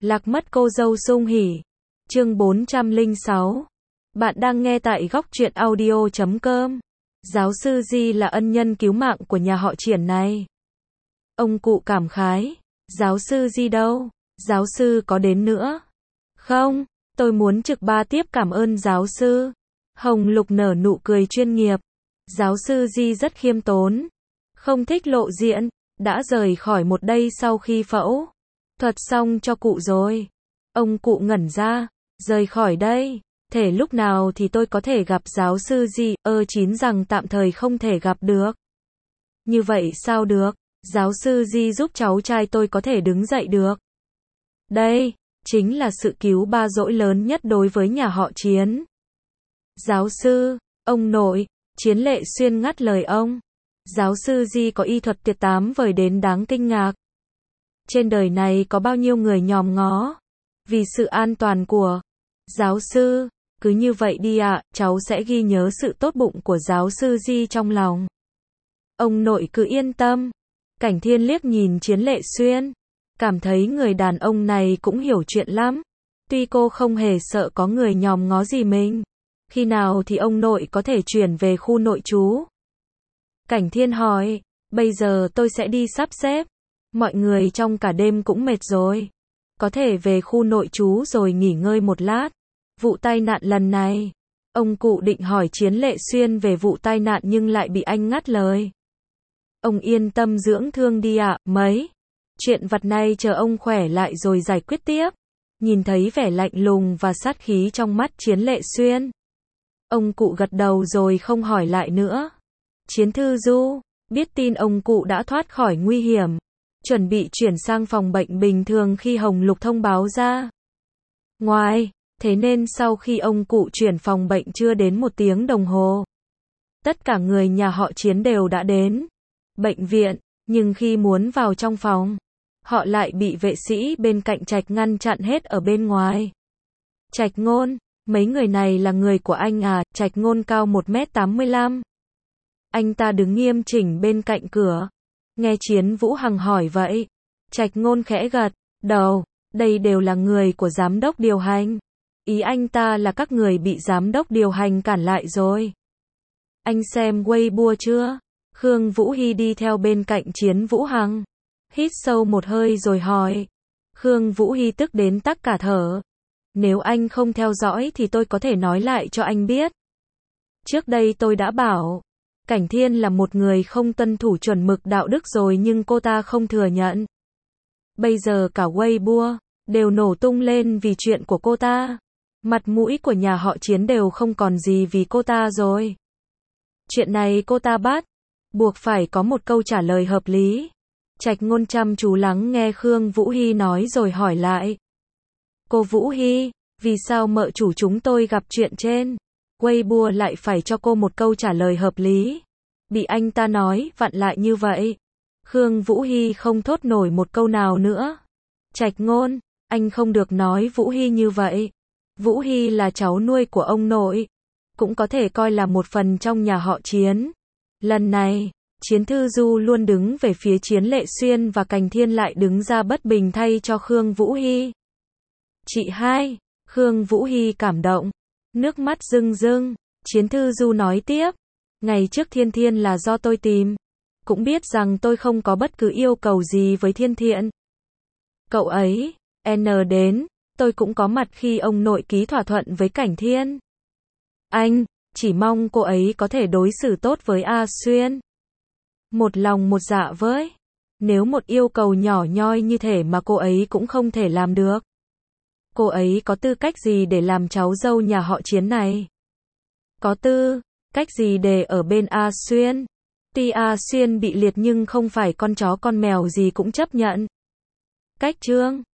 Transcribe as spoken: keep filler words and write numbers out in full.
Lạc mất cô dâu sung hỉ. Chương bốn trăm lẻ sáu. Bạn đang nghe tại góc truyện audio chấm com. Giáo sư Di là ân nhân cứu mạng của nhà họ Triển này. Ông cụ cảm khái. Giáo sư Di đâu? Giáo sư có đến nữa? Không, tôi muốn trực ba tiếp cảm ơn giáo sư. Hồng Lục nở nụ cười chuyên nghiệp. Giáo sư Di rất khiêm tốn. Không thích lộ diện, đã rời khỏi một đây sau khi phẫu thuật xong cho cụ rồi. Ông cụ ngẩn ra, rời khỏi đây, thể lúc nào thì tôi có thể gặp giáo sư Di, ơ chín rằng tạm thời không thể gặp được. Như vậy sao được, giáo sư Di giúp cháu trai tôi có thể đứng dậy được. Đây, chính là sự cứu ba dỗi lớn nhất đối với nhà họ Chiến. Giáo sư, ông nội, Chiến Lệ Xuyên ngắt lời ông. Giáo sư Di có y thuật tuyệt tám vời đến đáng kinh ngạc. Trên đời này có bao nhiêu người nhòm ngó vì sự an toàn của giáo sư, cứ như vậy đi ạ, à, cháu sẽ ghi nhớ sự tốt bụng của giáo sư Di trong lòng. Ông nội cứ yên tâm. Cảnh Thiên liếc nhìn Chiến Lệ Xuyên, cảm thấy người đàn ông này cũng hiểu chuyện lắm. Tuy cô không hề sợ có người nhòm ngó gì mình. Khi nào thì ông nội có thể chuyển về khu nội trú? Cảnh Thiên hỏi, bây giờ tôi sẽ đi sắp xếp. Mọi người trong cả đêm cũng mệt rồi. Có thể về khu nội trú rồi nghỉ ngơi một lát. Vụ tai nạn lần này, ông cụ định hỏi Chiến Lệ Xuyên về vụ tai nạn nhưng lại bị anh ngắt lời. Ông yên tâm dưỡng thương đi ạ, à, mấy chuyện vặt này chờ ông khỏe lại rồi giải quyết tiếp. Nhìn thấy vẻ lạnh lùng và sát khí trong mắt Chiến Lệ Xuyên, ông cụ gật đầu rồi không hỏi lại nữa. Chiến Thư Du biết tin ông cụ đã thoát khỏi nguy hiểm, chuẩn bị chuyển sang phòng bệnh bình thường khi Hồng Lục thông báo ra. Ngoài, thế nên sau khi ông cụ chuyển phòng bệnh chưa đến một tiếng đồng hồ, tất cả người nhà họ Chiến đều đã đến bệnh viện, nhưng khi muốn vào trong phòng, họ lại bị vệ sĩ bên cạnh Trạch ngăn chặn hết ở bên ngoài. Trạch Ngôn, mấy người này là người của anh à? Trạch Ngôn cao một mét tám mươi lăm. Anh ta đứng nghiêm chỉnh bên cạnh cửa. Nghe Chiến Vũ Hằng hỏi vậy, Trạch Ngôn khẽ gật đầu, đây đều là người của giám đốc điều hành. Ý anh ta là các người bị giám đốc điều hành cản lại rồi. Anh xem Weibo chưa? Khương Vũ Hy đi theo bên cạnh Chiến Vũ Hằng, hít sâu một hơi rồi hỏi. Khương Vũ Hy tức đến tắc cả thở. Nếu anh không theo dõi thì tôi có thể nói lại cho anh biết. Trước đây tôi đã bảo Cảnh Thiên là một người không tuân thủ chuẩn mực đạo đức rồi nhưng cô ta không thừa nhận. Bây giờ cả Weibo đều nổ tung lên vì chuyện của cô ta. Mặt mũi của nhà họ Chiến đều không còn gì vì cô ta rồi. Chuyện này cô ta bắt buộc phải có một câu trả lời hợp lý. Trạch Ngôn chăm chú lắng nghe Khương Vũ Hy nói rồi hỏi lại. Cô Vũ Hy, vì sao mợ chủ chúng tôi gặp chuyện trên Weibo lại phải cho cô một câu trả lời hợp lý? Bị anh ta nói vặn lại như vậy. Khương Vũ Hy không thốt nổi một câu nào nữa. Trạch Ngôn, anh không được nói Vũ Hy như vậy. Vũ Hy là cháu nuôi của ông nội, cũng có thể coi là một phần trong nhà họ Chiến. Lần này, Chiến Thư Du luôn đứng về phía Chiến Lệ Xuyên và Cảnh Thiên lại đứng ra bất bình thay cho Khương Vũ Hy. Chị hai, Khương Vũ Hy cảm động, nước mắt rưng rưng. Chiến Thư Du nói tiếp, ngày trước Thiên Thiên là do tôi tìm, cũng biết rằng tôi không có bất cứ yêu cầu gì với Thiên Thiện. Cậu ấy, N đến, tôi cũng có mặt khi ông nội ký thỏa thuận với Cảnh Thiên. Anh, chỉ mong cô ấy có thể đối xử tốt với A Xuyên. Một lòng một dạ với. Nếu một yêu cầu nhỏ nhoi như thể mà cô ấy cũng không thể làm được, cô ấy có tư cách gì để làm cháu dâu nhà họ Chiến này? Có tư cách gì để ở bên A Xuyên? Tuy A Xuyên bị liệt nhưng không phải con chó con mèo gì cũng chấp nhận. Cách Trương